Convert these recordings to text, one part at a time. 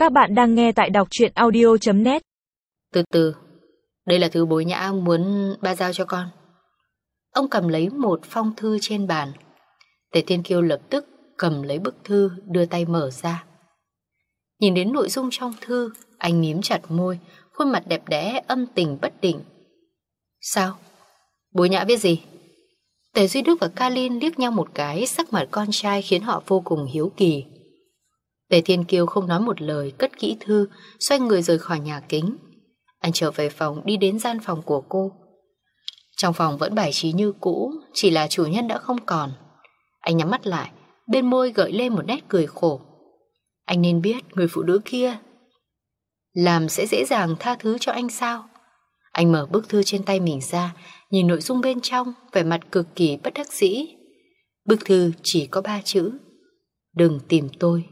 Các bạn đang nghe tại đọc truyện audio.net. Từ từ, đây là thứ Bối Nhã muốn ba giao cho con. Ông cầm lấy một phong thư trên bàn. Tề Thiên Kiêu lập tức cầm lấy bức thư, đưa tay mở ra. Nhìn đến nội dung trong thư, anh mím chặt môi, khuôn mặt đẹp đẽ âm tình bất định. Sao? Bối Nhã viết gì? Tề Duy Đức và Kalin liếc nhau một cái, sắc mặt con trai khiến họ vô cùng hiếu kỳ. Tề Thiên Kiêu không nói một lời, cất kỹ thư, xoay người rời khỏi nhà kính. Anh trở về phòng, đi đến gian phòng của cô. Trong phòng vẫn bài trí như cũ, chỉ là chủ nhân đã không còn. Anh nhắm mắt lại, bên môi gợi lên một nét cười khổ. Anh nên biết người phụ nữ kia làm sẽ dễ dàng tha thứ cho anh sao? Anh mở bức thư trên tay mình ra, nhìn nội dung bên trong, vẻ mặt cực kỳ bất đắc dĩ. Bức thư chỉ có 3 chữ: đừng tìm tôi.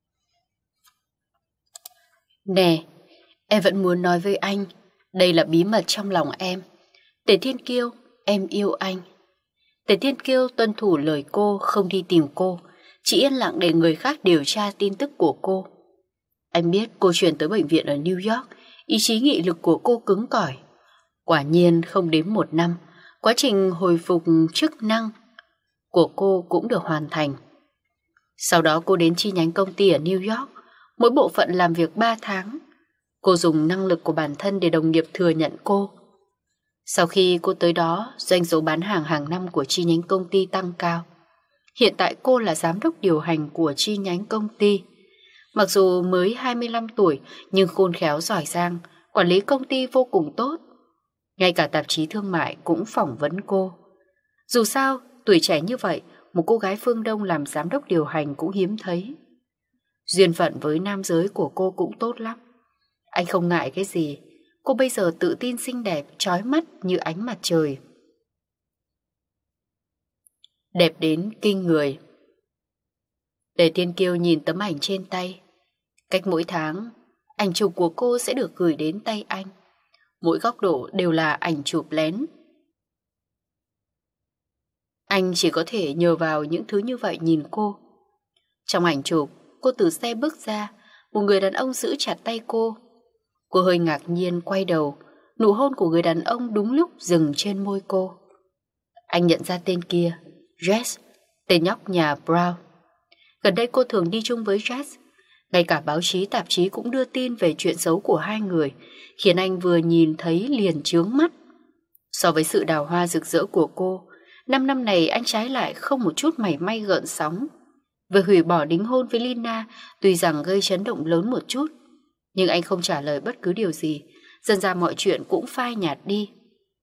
Nè, em vẫn muốn nói với anh, đây là bí mật trong lòng em. Tề Thiên Kiêu, em yêu anh. Tề Thiên Kiêu tuân thủ lời cô, không đi tìm cô, chỉ yên lặng để người khác điều tra tin tức của cô. Anh biết cô chuyển tới bệnh viện ở New York, ý chí nghị lực của cô cứng cỏi. Quả nhiên không đến 1 năm, quá trình hồi phục chức năng của cô cũng được hoàn thành. Sau đó cô đến chi nhánh công ty ở New York, mỗi bộ phận làm việc 3 tháng. Cô dùng năng lực của bản thân để đồng nghiệp thừa nhận cô. Sau khi cô tới đó, doanh số bán hàng hàng năm của chi nhánh công ty tăng cao. Hiện tại cô là giám đốc điều hành của chi nhánh công ty. Mặc dù mới 25 tuổi, nhưng khôn khéo giỏi giang, quản lý công ty vô cùng tốt. Ngay cả tạp chí thương mại cũng phỏng vấn cô. Dù sao, tuổi trẻ như vậy, một cô gái phương Đông làm giám đốc điều hành cũng hiếm thấy. Duyên phận với nam giới của cô cũng tốt lắm. Anh không ngại cái gì. Cô bây giờ tự tin xinh đẹp, chói mắt như ánh mặt trời. Đẹp đến kinh người. Tề Thiên Kiêu nhìn tấm ảnh trên tay. Cách mỗi tháng, ảnh chụp của cô sẽ được gửi đến tay anh. Mỗi góc độ đều là ảnh chụp lén. Anh chỉ có thể nhờ vào những thứ như vậy nhìn cô. Trong ảnh chụp, cô từ xe bước ra, một người đàn ông giữ chặt tay cô. Cô hơi ngạc nhiên quay đầu, nụ hôn của người đàn ông đúng lúc dừng trên môi cô. Anh nhận ra tên kia, Jess, tên nhóc nhà Brown. Gần đây cô thường đi chung với Jess. Ngay cả báo chí tạp chí cũng đưa tin về chuyện xấu của hai người, khiến anh vừa nhìn thấy liền chướng mắt. So với sự đào hoa rực rỡ của cô, 5 năm này anh trái lại không một chút mảy may gợn sóng. Việc hủy bỏ đính hôn với Lina tuy rằng gây chấn động lớn một chút, nhưng anh không trả lời bất cứ điều gì. Dần ra mọi chuyện cũng phai nhạt đi.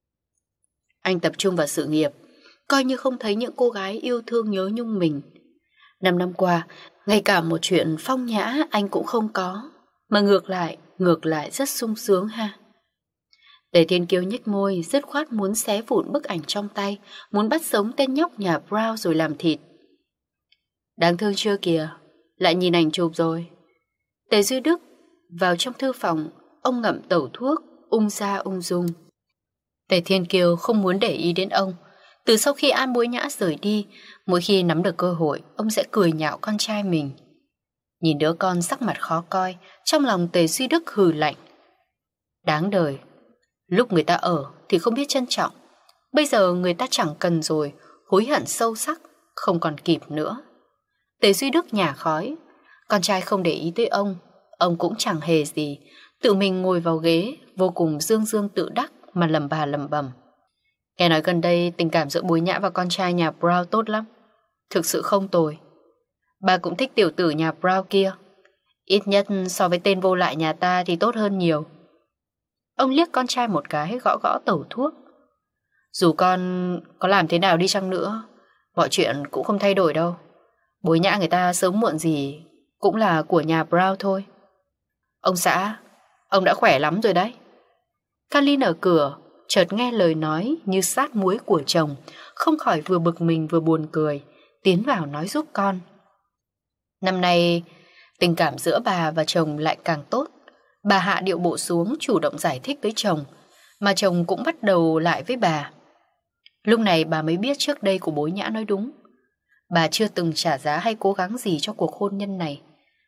Anh tập trung vào sự nghiệp, coi như không thấy những cô gái yêu thương nhớ nhung mình. 5 năm qua, ngay cả một chuyện phong nhã anh cũng không có, mà ngược lại rất sung sướng ha. Tề Thiên Kiêu nhếch môi, dứt khoát muốn xé vụn bức ảnh trong tay, muốn bắt sống tên nhóc nhà Brown rồi làm thịt. Đáng thương chưa kìa, lại nhìn ảnh chụp rồi. Tề Duy Đức vào trong thư phòng, ông ngậm tẩu thuốc, ung ra ung dung. Tề Thiên Kiêu không muốn để ý đến ông. Từ sau khi An Bối Nhã rời đi, mỗi khi nắm được cơ hội, ông sẽ cười nhạo con trai mình. Nhìn đứa con sắc mặt khó coi, trong lòng Tề Duy Đức hừ lạnh. Đáng đời, lúc người ta ở thì không biết trân trọng. Bây giờ người ta chẳng cần rồi, hối hận sâu sắc, không còn kịp nữa. Tề Duy Đức nhả khói. Con trai không để ý tới ông cũng chẳng hề gì, tự mình ngồi vào ghế, vô cùng dương dương tự đắc mà lẩm bẩm. Nghe nói gần đây tình cảm giữa Bối Nhã và con trai nhà Brown tốt lắm. Thực sự không tồi. Bà cũng thích tiểu tử nhà Brown kia. Ít nhất so với tên vô lại nhà ta thì tốt hơn nhiều. Ông liếc con trai một cái, gõ gõ tẩu thuốc. Dù con có làm thế nào đi chăng nữa, mọi chuyện cũng không thay đổi đâu. Bối Nhã người ta sớm muộn gì cũng là của nhà Brown thôi. Ông xã, ông đã khỏe lắm rồi đấy. Kalin ở cửa chợt nghe lời nói như sát muối của chồng, không khỏi vừa bực mình vừa buồn cười, tiến vào nói giúp con. Năm nay tình cảm giữa bà và chồng lại càng tốt. Bà hạ điệu bộ xuống, chủ động giải thích với chồng, mà chồng cũng bắt đầu lại với bà. Lúc này bà mới biết trước đây của Bối Nhã nói đúng. Bà chưa từng trả giá hay cố gắng gì cho cuộc hôn nhân này.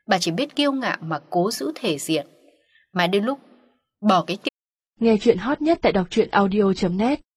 Bà chỉ biết kiêu ngạo mà cố giữ thể diện. Mà đến lúc bỏ cái Nghe chuyện hot nhất tại đọc truyện audio.net